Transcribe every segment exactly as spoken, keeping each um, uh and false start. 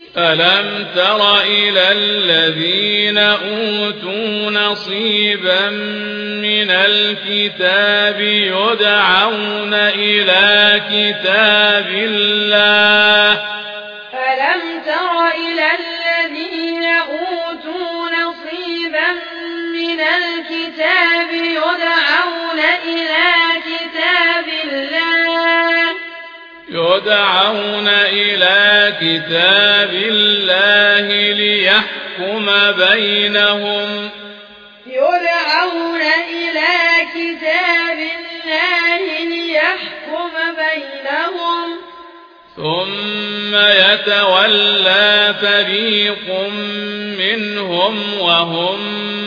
ألم تر إلى الذين أوتوا نصيبا من الكتاب يدعون إلى كتاب الله ألم تر إلى الذين أوتوا نصيبا من الكتاب يدعون إلى كتاب الله يدعون إلى كتاب الله ليحكم بينهم يدعون إلى كتاب الله ليحكم بينهم ثم يتولى فريق منهم وهم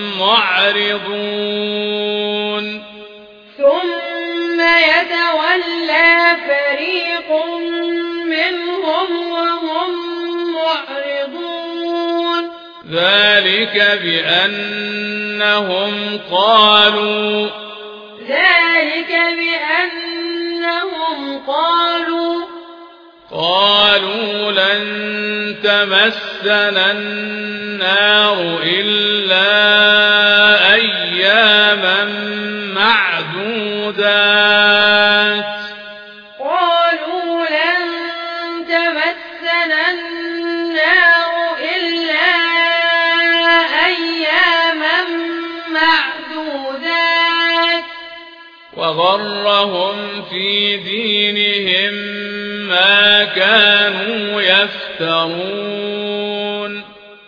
معرضون ثم يتولى فريق منهم وهم معرضون ذلك بأنهم قالوا ذلك بأنهم قالوا قالوا لن تمسنا النار إلا أياما معدودات قالوا لن تمسنا النار إلا أياما معدودات وغرهم في دينهم ما كانوا يفترون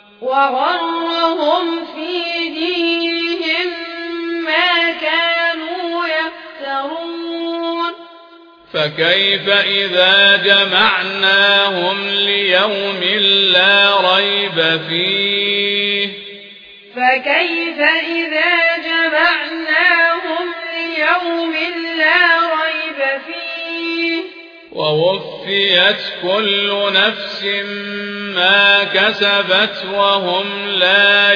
وغرهم في دينهم ما كانوا يفترون فكيف إذا جمعناهم ليوم لا ريب فيه فكيف إذا جمعناهم ليوم لا ريب فيه ووفيت كل نفس ما كسبت وهم لا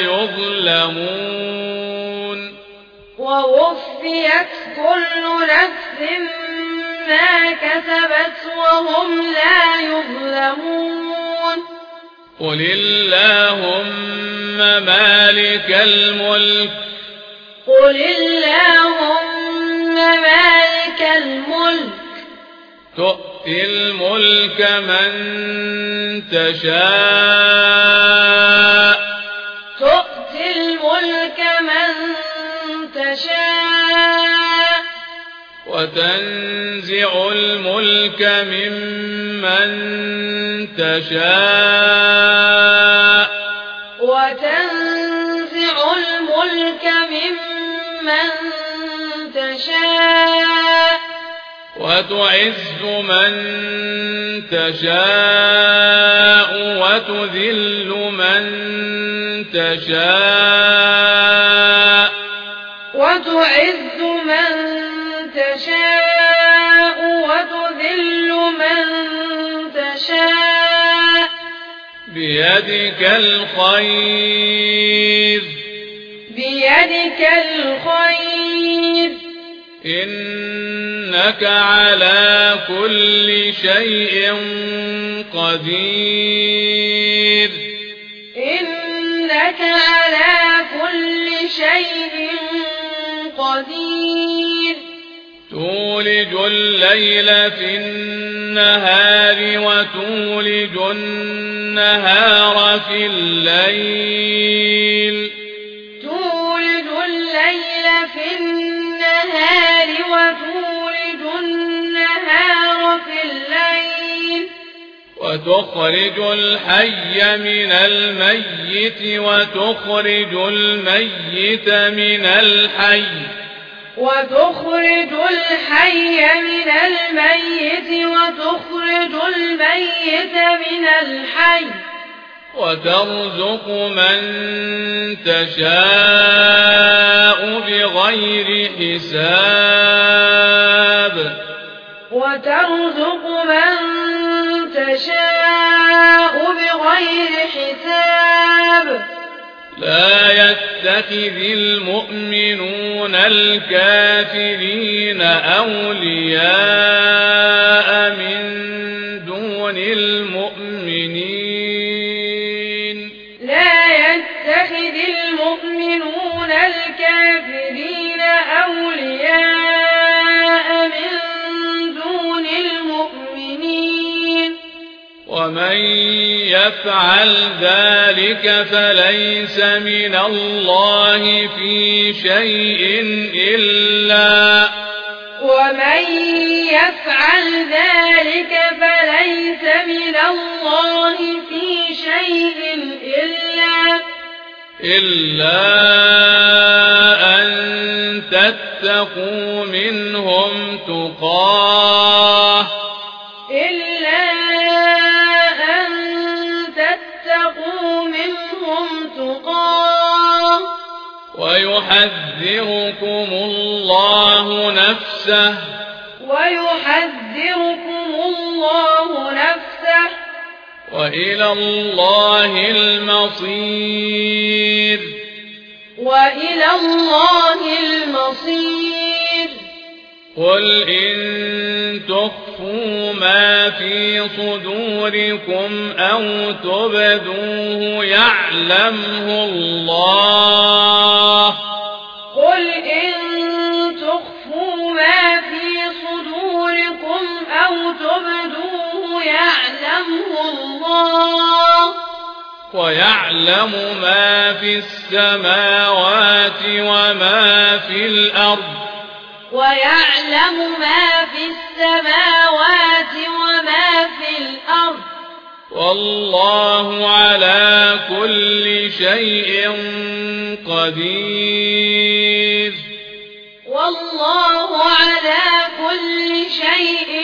يظلمون ووفيت كل نفس ما كسبت وهم لا يظلمون قل اللهم مالك الملك قل اللهم مالك الملك تؤتي الملك من تشاء تؤتي الملك من تشاء وتنزع الملك ممن تشاء وتنزع الملك ممن تشاء وتعز من تشاء وتذل من تشاء وتعز من تشاء وتذل من تشاء بيدك الخير بيدك الخير إنك على كل شيء قدير إنك على كل شيء قدير تولج الليل في النهار وتولج النهار في الليل تولج الليل في النهار وتولج النهار في الليل وتخرج الحي من الميت وتخرج الميت من الحي وتخرج الحي من الميت وتخرج الميت من الحي وترزق من تشاء بغير حساب وترزق من تشاء بغير حساب لا يتخذ المؤمنون الكافرين أولياء من دون المؤمنين لا يتخذ المؤمنون الكافرين أولياء من دون المؤمنين ومن يفعل ذلك فليس من الله في شيء إلا ومن يفعل ذلك فليس من الله في شيء إلا إلا أن تتقوا منهم تقاه إلا أن تتقوا منهم تقاه ويحذركم الله نفسه ويحذركم الله نفسه وإلى الله المصير وإلى الله المصير قل إن تخفوا ما في صدوركم أو تبدوه يعلمه الله قل إن تخفوا ما في صدوركم أو تبدوه يعلمه الله ويعلم ما في السماوات وما في الأرض ويعلم ما في السماوات وما في الأرض والله على كل شيء قدير والله على كل شيء